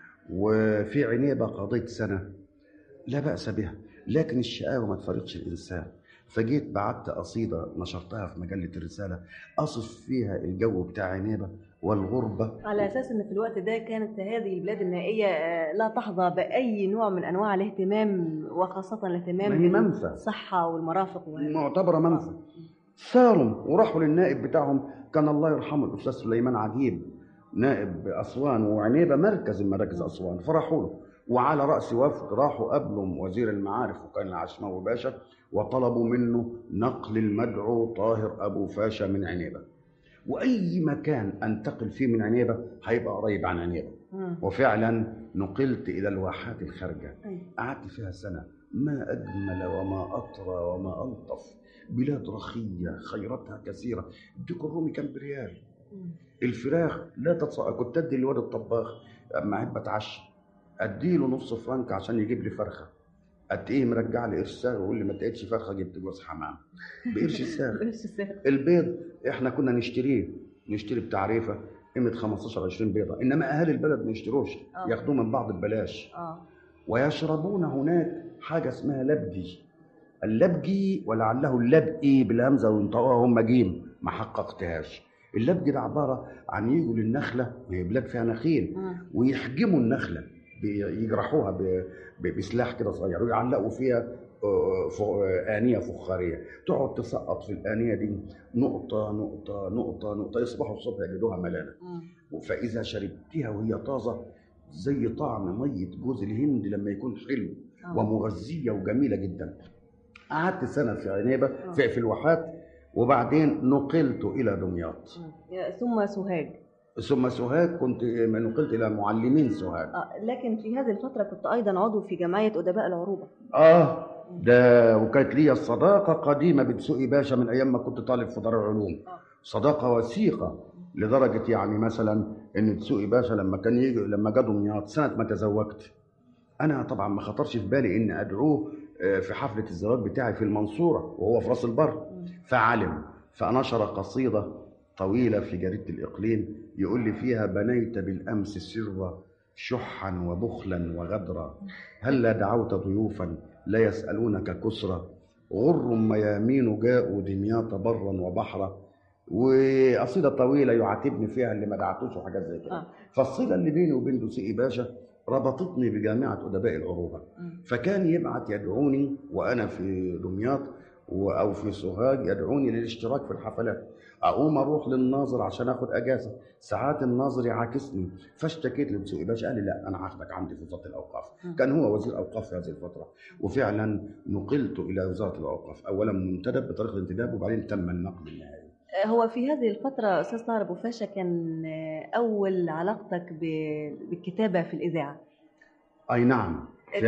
وفي عنيبة قضيت سنة لا بأس بها، لكن الشقاوة ما تفارقش الإنسان. فجيت بعت قصيدة نشرتها في مجلة الرسالة أصف فيها الجو بتاع عنيبة والغربة، على أساس أن في الوقت ده كانت هذه البلاد النائية لا تحظى بأي نوع من أنواع الاهتمام، وخاصة الاهتمام بالصحة والمرافق معتبرة منفى. ساروا وراحوا للنائب بتاعهم، كان الله يرحمه الأستاذ سليمان عجيب نائب أسوان، وعنيبة مركز من مراكز أسوان، فراحوا له وعلى رأس وفد راحوا قبلهم وزير المعارف وكان العشماوي باشا، وطلبوا منه نقل المدعو طاهر أبو فاشا من عنيبة، وأي مكان أنتقل فيه من عنيبة هيبقى قريب عن عنيبة. وفعلا نقلت إلى الواحات الخارجة، قعدت فيها سنة. ما أجمل وما أطرى وما ألطف، بلاد رخية خيراتها كثيرة. الديك الرومي كان بريال، الفراخ لا تتصور. كنت أدي الواد الطباخ أما أحب أتعشى أديله نص فرنك عشان يجيب لي فرخة، قد إيه مرجع لي قرش ساغ ويقول لي ما تقيتش فرخة جبت جوز حمام بقرش الساغ. البيض إحنا كنا نشتري بتعريفة قيمة 15-20 بيضة، إنما أهالي البلد ما يشتروش، ياخدوه من بعض ببلاش. ويشربون هناك حاجة اسمها اللبجي ولعله اللبئي بالهمزة وينطقوها هم جيم، ما حققتهاش. اللبجي ده عبارة عن يجوا للنخلة وهي بلاد فيها نخيل ويحجموا النخلة، يجرحوها بسلاح كده صغير ويعلقوا فيها آنية فخارية، تقعد تسقط في الآنية دي نقطة نقطة نقطة نقطة، يصبحوا الصبح يجدوها ملانة. فإذا شربتها وهي طازة زي طعم مية جوز الهند لما يكون حلو ومغذية وجميلة جدا. قعدت سنة في عنيبة في الواحات، وبعدين نقلت إلى دمياط ثم سوهاج كنت نقلت إلى معلمين سوهاج. لكن في هذه الفترة كنت أيضا عضو في جمعية أدباء العروبة. ده وكانت لي الصداقة قديمة بدسوقي باشا من أيام ما كنت طالب في دار العلوم. صداقة وثيقة لدرجة يعني مثلا إن دسوقي باشا لما جا دمياط سنة ما تزوجت، أنا طبعا ما خطرش في بالي إن أدعوه في حفلة الزواج بتاعي في المنصورة وهو في راس البر، فعلم فنشر قصيدة طويلة في جريدة الإقليم يقول لي فيها: بنيت بالأمس سرا شحا وبخلا وغدرا، هلا دعوت ضيوفا لا يسألونك كسرا، غر ميامين جاءوا دمياط برا وبحرا. وقصيدة طويلة يعاتبني فيها اللي ما دعتوش وحاجات زي كده. فالصلة اللي بيني وبين دسوقي باشا ربطتني بجامعة أدباء العروبة، فكان يبعت يدعوني وأنا في دمياط أو في سوهاج، يدعوني للاشتراك في الحفلات. أقوم أروح للناظر عشان آخد أجازة، ساعات الناظر يعاكسني، فاشتكيت لدسوقي باشا، قال لي لا أنا هاخدك عندي في وزارة الأوقاف. كان هو وزير أوقاف في هذه الفترة، وفعلا نقلت إلى وزارة الأوقاف، أولا منتدب بطريقة الانتداب وبعدين تم النقل النهائي. هو في هذه الفترة أستاذ طاهر أبو فاشا كان أول علاقتك بالكتابة في الإذاعة. أي نعم، في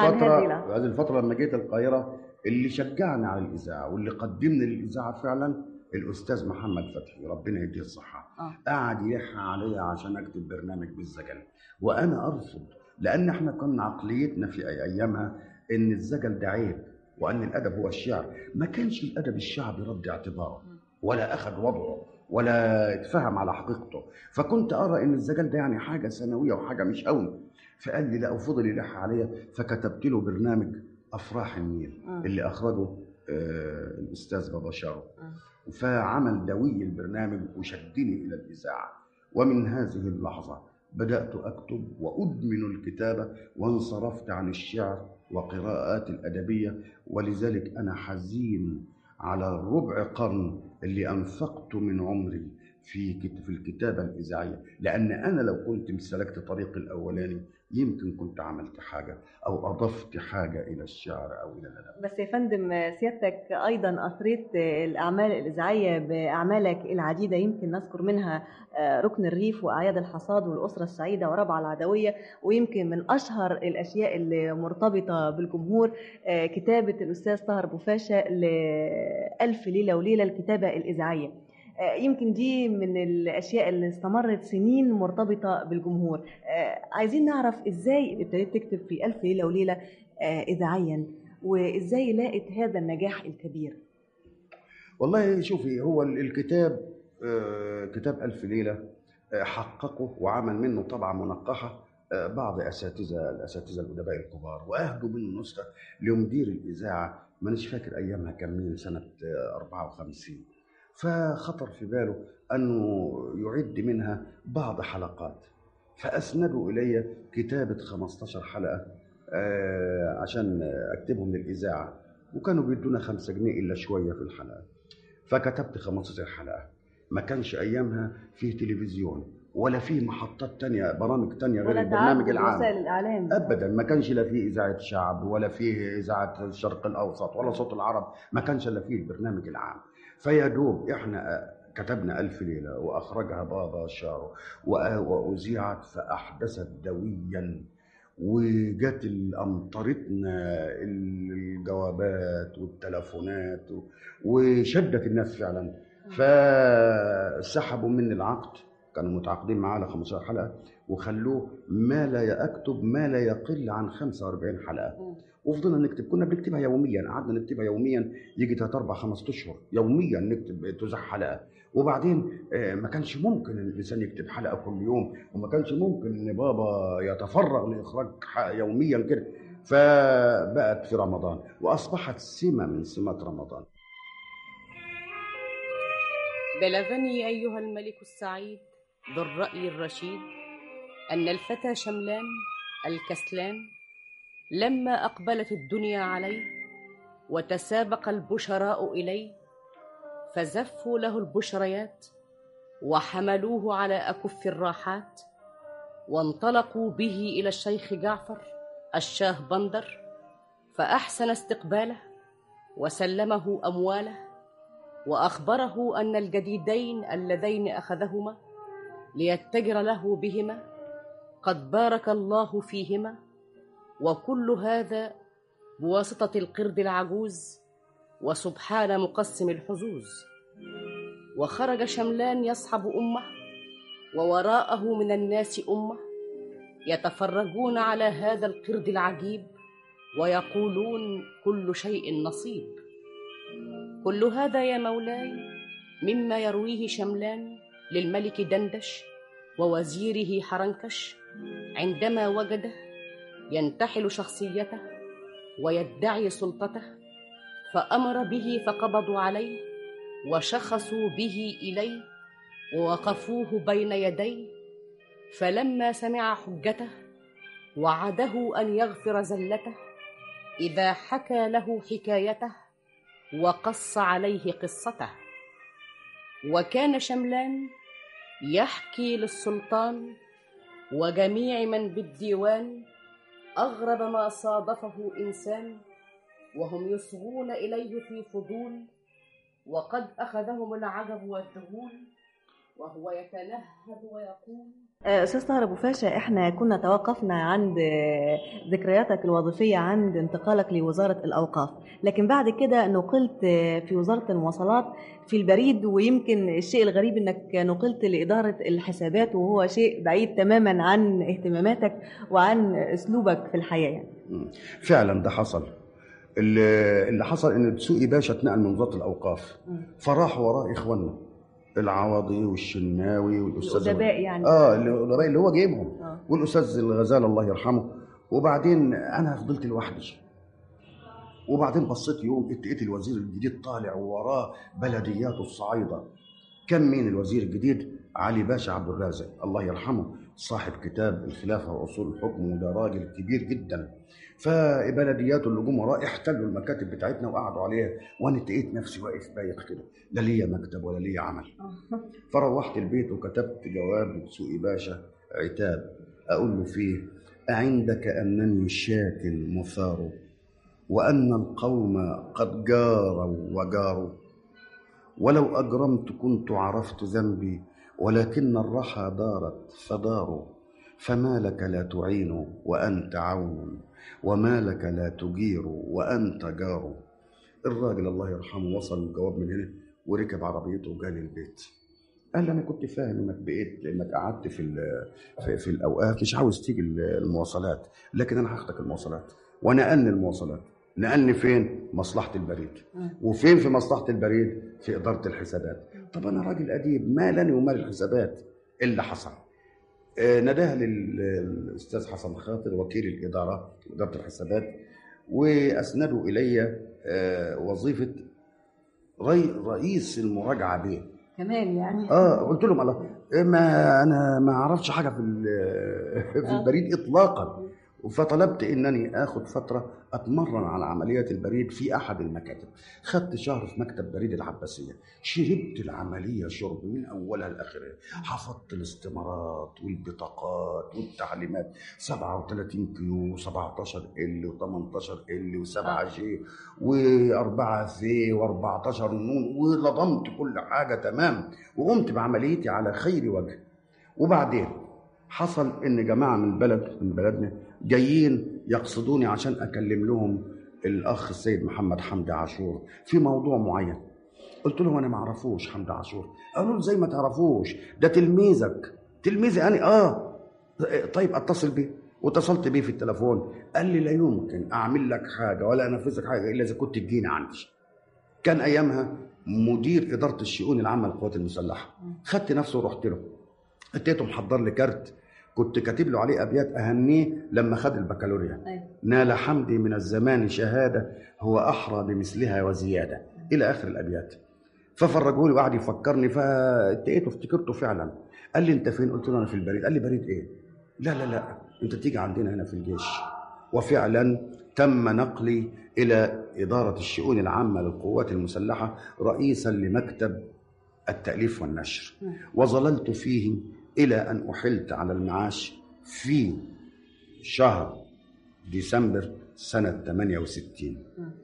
هذه الفترة لما جيت القاهرة، اللي شجعني على الإذاعة واللي قدمني للإذاعة فعلا الأستاذ محمد فتحي ربنا يديه الصحة. قعد يلح عليا عشان أكتب برنامج بالزجل، وأنا أرفض، لأن احنا كنا عقليتنا في أيامها إن الزجل ده عيب، وأن الأدب هو الشعر. ما كانش الأدب الشعبي رد اعتباره ولا أخذ وضعه ولا اتفهم على حقيقته، فكنت أرى إن الزجل ده يعني حاجة ثانوية وحاجة مش قوي. فقال لي لا، وفضل يلح عليا، فكتبت له برنامج أفراح النيل اللي أخرجه الأستاذ بابا شارو، فعمل دوي البرنامج وشدني إلى الإذاعة. ومن هذه اللحظة بدأت أكتب وأدمن الكتابة، وانصرفت عن الشعر وقراءات الأدبية. ولذلك أنا حزين على ربع قرن اللي أنفقت من عمري في الكتابة الإذاعية، لأن أنا لو كنت سلكت طريق الأولاني يمكن كنت عملت حاجة أو أضفت حاجة إلى الشعر أو إلى الأدب. بس يا فندم سيادتك أيضا أثريت الأعمال الإذاعية بأعمالك العديدة، يمكن نذكر منها ركن الريف وأعياد الحصاد والأسرة السعيدة وربع العدوية، ويمكن من أشهر الأشياء اللي مرتبطة بالجمهور كتابة الأستاذ طاهر أبو فاشا لألف ليلة وليلة، الكتابة الإذاعية. يمكن دي من الأشياء اللي استمرت سنين مرتبطة بالجمهور. عايزين نعرف إزاي ابتديت تكتب في ألف ليلة وليلة إذاعيا، وإزاي لاقت هذا النجاح الكبير؟ والله شوفي، هو الكتاب كتاب ألف ليلة حققه وعمل منه طبعا منقحة بعض الأساتذة الأدباء الكبار، وأهدوا منه نسخة لمدير الإذاعة، مانيش فاكر أيامها كان مين، سنة 54. فخطر في باله أنه يعد منها بعض حلقات، فأسندوا إلي كتابة 15 حلقة عشان أكتبهم للإذاعة، وكانوا بيدونا 5 جنيه إلا شوية في الحلقة. فكتبت 15 حلقة. ما كانش أيامها فيه تلفزيون ولا فيه محطات تانية، برامج تانية غير البرنامج العام أبدا. ما كانش لا فيه إذاعة شعب ولا فيه إذاعة الشرق الأوسط ولا صوت العرب، ما كانش لا فيه البرنامج العام. فيا دوب إحنا كتبنا ألف ليلة وأخرجها بابا شارو وأذيعت، فأحدثت دويا، وجت أمطرتنا الجوابات والتلفونات وشدت الناس فعلا. فسحبوا مني العقد، كانوا متعاقدين معاه على 15 حلقة، وخلوه أكتب ما لا يقل عن 45 حلقة. وفضلنا نكتب، كنا بنكتبها يوميا، قعدنا نكتبها يوميا يجي 3-4-5 أشهر يوميا نكتب تزح حلقة. وبعدين ما كانش ممكن الإنسان يكتب حلقة كل يوم، وما كانش ممكن إن بابا يتفرغ لإخراج يوميا كده. فبقت في رمضان وأصبحت سمة من سمات رمضان. بلغني أيها الملك السعيد ذو الرأي الرشيد أن الفتى شملان الكسلان لما أقبلت الدنيا عليه وتسابق البشراء إليه، فزفوا له البشريات وحملوه على أكف الراحات، وانطلقوا به إلى الشيخ جعفر الشاه بندر، فأحسن استقباله وسلمه أمواله، وأخبره أن الجديدين اللذين أخذهما ليتجر له بهما قد بارك الله فيهما، وكل هذا بواسطة القرد العجوز وسبحان مقسم الحظوظ. وخرج شملان يصحب أمه، ووراءه من الناس أمة يتفرجون على هذا القرد العجيب ويقولون كل شيء نصيب. كل هذا يا مولاي مما يرويه شملان للملك دندش ووزيره حرنكش عندما وجده ينتحل شخصيته ويدعي سلطته، فأمر به فقبضوا عليه وشخصوا به إليه ووقفوه بين يديه، فلما سمع حجته وعده أن يغفر زلته إذا حكى له حكايته وقص عليه قصته. وكان شملان يحكي للسلطان وجميع من بالديوان أغرب ما صادفه إنسان، وهم يصغون إليه في فضول، وقد أخذهم العجب والذهول وهو يتنهد ويقول: أستاذ طاهر أبو فاشا، إحنا كنا توقفنا عند ذكرياتك الوظيفية عند انتقالك لوزارة الأوقاف، لكن بعد كده نقلت في وزارة المواصلات في البريد، ويمكن الشيء الغريب أنك نقلت لإدارة الحسابات، وهو شيء بعيد تماما عن اهتماماتك وعن أسلوبك في الحياة يعني. فعلا ده حصل. اللي حصل ان دسوقي باشا اتنقل من وزاره الاوقاف، فراح وراه اخواننا العوضي والشناوي والاستاذ الادباء يعني الادباء اللي هو جايبهم والاستاذ الغزال الله يرحمه. وبعدين انا فضلت لوحدي، وبعدين بصيت يوم لقيت الوزير الجديد طالع ووراه بلديات الصعايده. كان مين الوزير الجديد؟ علي باشا عبد الرازق الله يرحمه، صاحب كتاب الخلافه واصول الحكم، وده راجل كبير جدا. فبلدياته اللي جم وراه احتلوا المكاتب بتاعتنا وقعدوا عليها، وانا لقيت نفسي واقف بايخ كده، لا ليا مكتب ولا ليا عمل. فروحت البيت وكتبت جواب لدسوقي باشا عتاب اقول له فيه: أعندك أنني شاك مثار، وأن القوم قد جاروا وجاروا، ولو أجرمت كنت عرفت ذنبي، ولكن الرحى دارت فداروا، فما لك لا تعين وأنت عون، وما لك لا تجير وأنت جار. الراجل الله يرحمه وصل الجواب من هنا وركب عربيته وجالي البيت. قال لي: أنا كنت فاهم إنك بقيت لأنك قعدت في الأوقات مش عاوز تيجي المواصلات، لكن أنا هاخدك المواصلات. ونقلني المواصلات. نقلني فين؟ مصلحة البريد. وفين في مصلحة البريد؟ في إدارة الحسابات. طب أنا راجل أديب، ما لني ومال الحسابات. اللي حصل نداها للأستاذ حسن خاطر وكيل الإدارة إدارة الحسابات، وأسندوا إلي وظيفة رئيس المراجعة بيه كمان يعني. قلت لهم: الله، ما أنا ما أعرفش حاجة في البريد إطلاقا. فطلبت انني اخد فتره اتمرن على عمليات البريد في احد المكاتب. خدت شهر في مكتب بريد العباسيه، شربت العمليه شرب من اولها لاخرها، حفظت الاستمارات والبطاقات والتعليمات 37 كيو 17 ال و18 ال و7 جي و4 سي و14 نون، ولضمت كل حاجه تمام، وقمت بعمليتي على خير وجه. وبعدين حصل ان جماعه من بلدنا جايين يقصدوني عشان اكلم لهم الاخ السيد محمد حمدي عاشور في موضوع معين. قلت لهم: انا ما اعرفوش حمدي عاشور. قالوا لي: زي ما تعرفوش، ده تلميذك. تلميذي انا؟ طيب اتصل بيه. واتصلت بيه في التليفون. قال لي: لا يمكن اعمل لك حاجه ولا انفذ لك حاجه الا اذا كنت تجيني عندي. كان ايامها مدير اداره الشؤون العامه للقوات المسلحه. خدت نفسه ورحت له، اديته محضر لي كارت كنت كاتب له عليه ابيات اهنيه لما خد البكالوريا. نال حمدي من الزمان شهاده، هو احرى بمثلها وزياده، الى اخر الابيات. ففرجوا لي وقعد يفكرني، فاتقيته افتكرته فعلا. قال لي: انت فين؟ قلت له: انا في البريد. قال لي: بريد ايه؟ لا لا لا، انت تيجي عندنا هنا في الجيش. وفعلا تم نقلي الى اداره الشؤون العامه للقوات المسلحه رئيسا لمكتب التاليف والنشر، وظللت فيه إلى أن أحلت على المعاش في شهر ديسمبر سنة 68.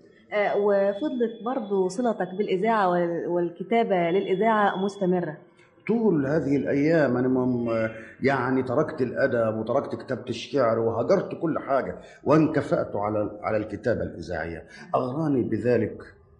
وفضلت برضو صلتك بالإذاعة والكتابة للإذاعة مستمرة طول هذه الأيام. أنا يعني تركت الأدب وتركت كتابة الشعر وهجرت كل حاجة، وانكفأت على الكتابة الإذاعية. أغراني بذلك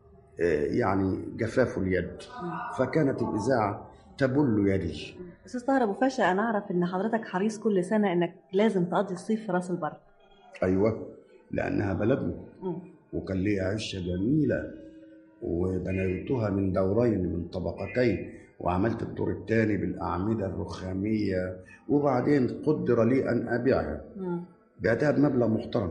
يعني جفاف اليد، فكانت الإذاعة تبل يدي. أستاذ طاهر أبو فاشا، أنا أعرف إن حضرتك حريص كل سنة إنك لازم تقضي الصيف في راس البر. أيوة، لأنها بلدنا وكان ليها عشة جميلة، وبنيتها من دورين من طبقتين، وعملت الدور الثاني بالأعمدة الرخامية، وبعدين قدر لي أن أبيعها. بعتها بمبلغ محترم.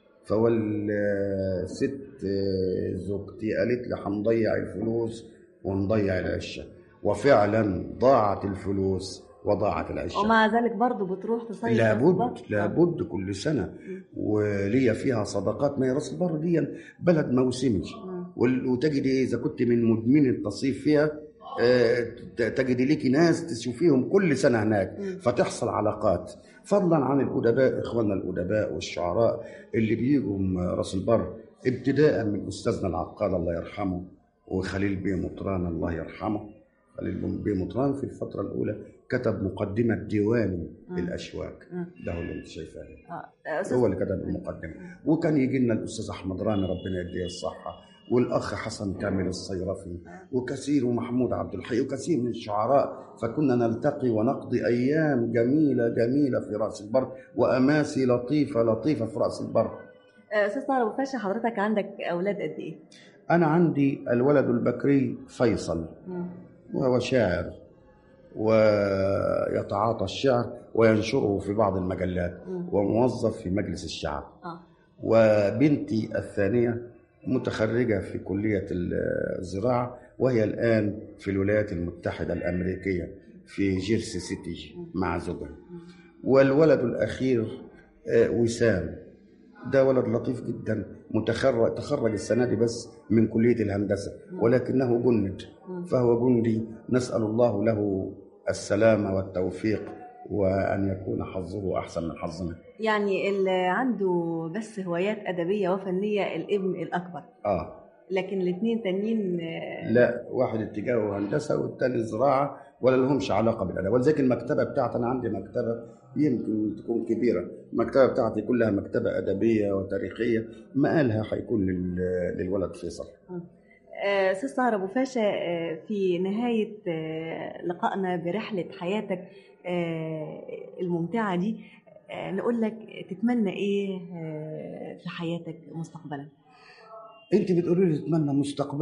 فالست زوجتي قالت لي هنضيع الفلوس ونضيع العشة، وفعلا ضاعت الفلوس وضاعت العشة. ومع ذلك برضه بتروح تصيف؟ لابد كل سنة، وليا فيها صداقات. ما هي راس البر دي بلد موسمي، وتجد إذا كنت من مدمن التصيف فيها تجد ليكي ناس تشوفيهم كل سنة هناك، فتحصل علاقات. فضلا عن الأدباء، إخواننا الأدباء والشعراء اللي بيجوا راس البر، ابتداء من أستاذنا العقاد الله يرحمه، وخليل بيه مطران الله يرحمه. خليل بيه مطران في الفترة الأولى كتب مقدمة ديوان الأشواك، ده هو اللي انت شايفاه، هو اللي كتب المقدمة. وكان يجي لنا الأستاذ أحمد رامي ربنا يديه الصحة، والأخ حسن كامل الصيرفي، وكثير، ومحمود عبد الحي، وكثير من الشعراء. فكنا نلتقي ونقضي أيام جميلة جميلة في رأس البر، وأماسي لطيفة لطيفة في رأس البر. أستاذ طاهر أبو فاشا، حضرتك عندك أولاد قد إيه؟ أنا عندي الولد البكري فيصل، وهو شاعر ويتعاطى الشعر وينشره في بعض المجلات، وموظف في مجلس الشعب. وبنتي الثانية متخرجة في كلية الزراعة، وهي الآن في الولايات المتحدة الأمريكية في جيرسي سيتي مع زوجها. والولد الأخير وسام، ده ولد لطيف جدا، تخرج السنة دي بس من كلية الهندسة، ولكنه جند، فهو جندي. نسأل الله له السلامة والتوفيق، وأن يكون حظه أحسن من حظنا. يعني اللي عنده بس هوايات أدبية وفنية الابن الأكبر، لكن الاثنين تانيين لا، واحد اتجاهه هندسة والتاني زراعة، ولا لهمش علاقة بالأدب. ولذلك المكتبة بتاعتي، أنا عندي مكتبة يمكن تكون كبيرة، المكتبة بتاعتي كلها مكتبة أدبية وتاريخية، مقالها هيكون للولد فيصل. أستاذ طاهر أبو فاشا، في نهاية لقائنا برحلة حياتك الممتعة دي، نقول لك تتمنى إيه في حياتك مستقبلا؟ أنت بتقولي لي تتمنى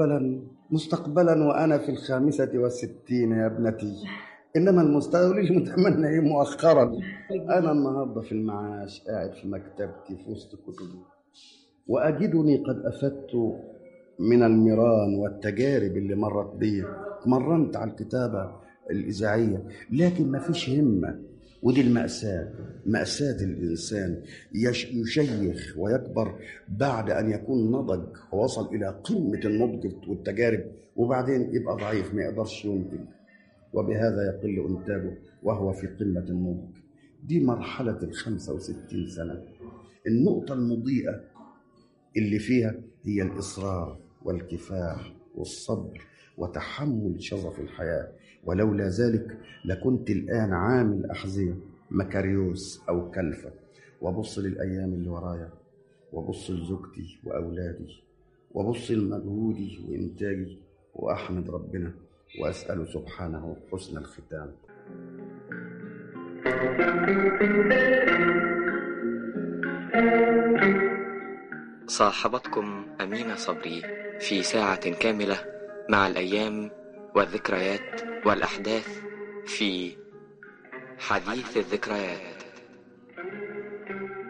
مستقبلا وأنا في 65 يا ابنتي، إنما المستقبل اللي متمنى إيه مؤخرا. أنا النهاردة في المعاش، قاعد في مكتبتي في وسط كتبي، وأجدني قد أفدت من المران والتجارب اللي مرت بي. مرنت على الكتابة الإذاعية، لكن ما فيش همة. ودي مأساة الإنسان، يشيخ ويكبر بعد أن يكون نضج ووصل إلى قمة النضج والتجارب، وبعدين يبقى ضعيف، ما يقدرش ينتج، وبهذا يقل إنتاجه وهو في قمة النضج. دي مرحلة 65 سنة. النقطة المضيئة اللي فيها هي الإصرار والكفاح والصبر وتحمل شظف الحياة، ولولا ذلك لكنت الآن عامل أحذية مكاريوس أو كلفة، وبص للأيام اللي ورايا، وبص لزوجتي وأولادي، وبص لمجهودي وإنتاجي، وأحمد ربنا وأسأله سبحانه حسن الختام. صاحبتكم أمينة صبري في ساعة كاملة مع الأيام والذكريات والأحداث في حديث الذكريات.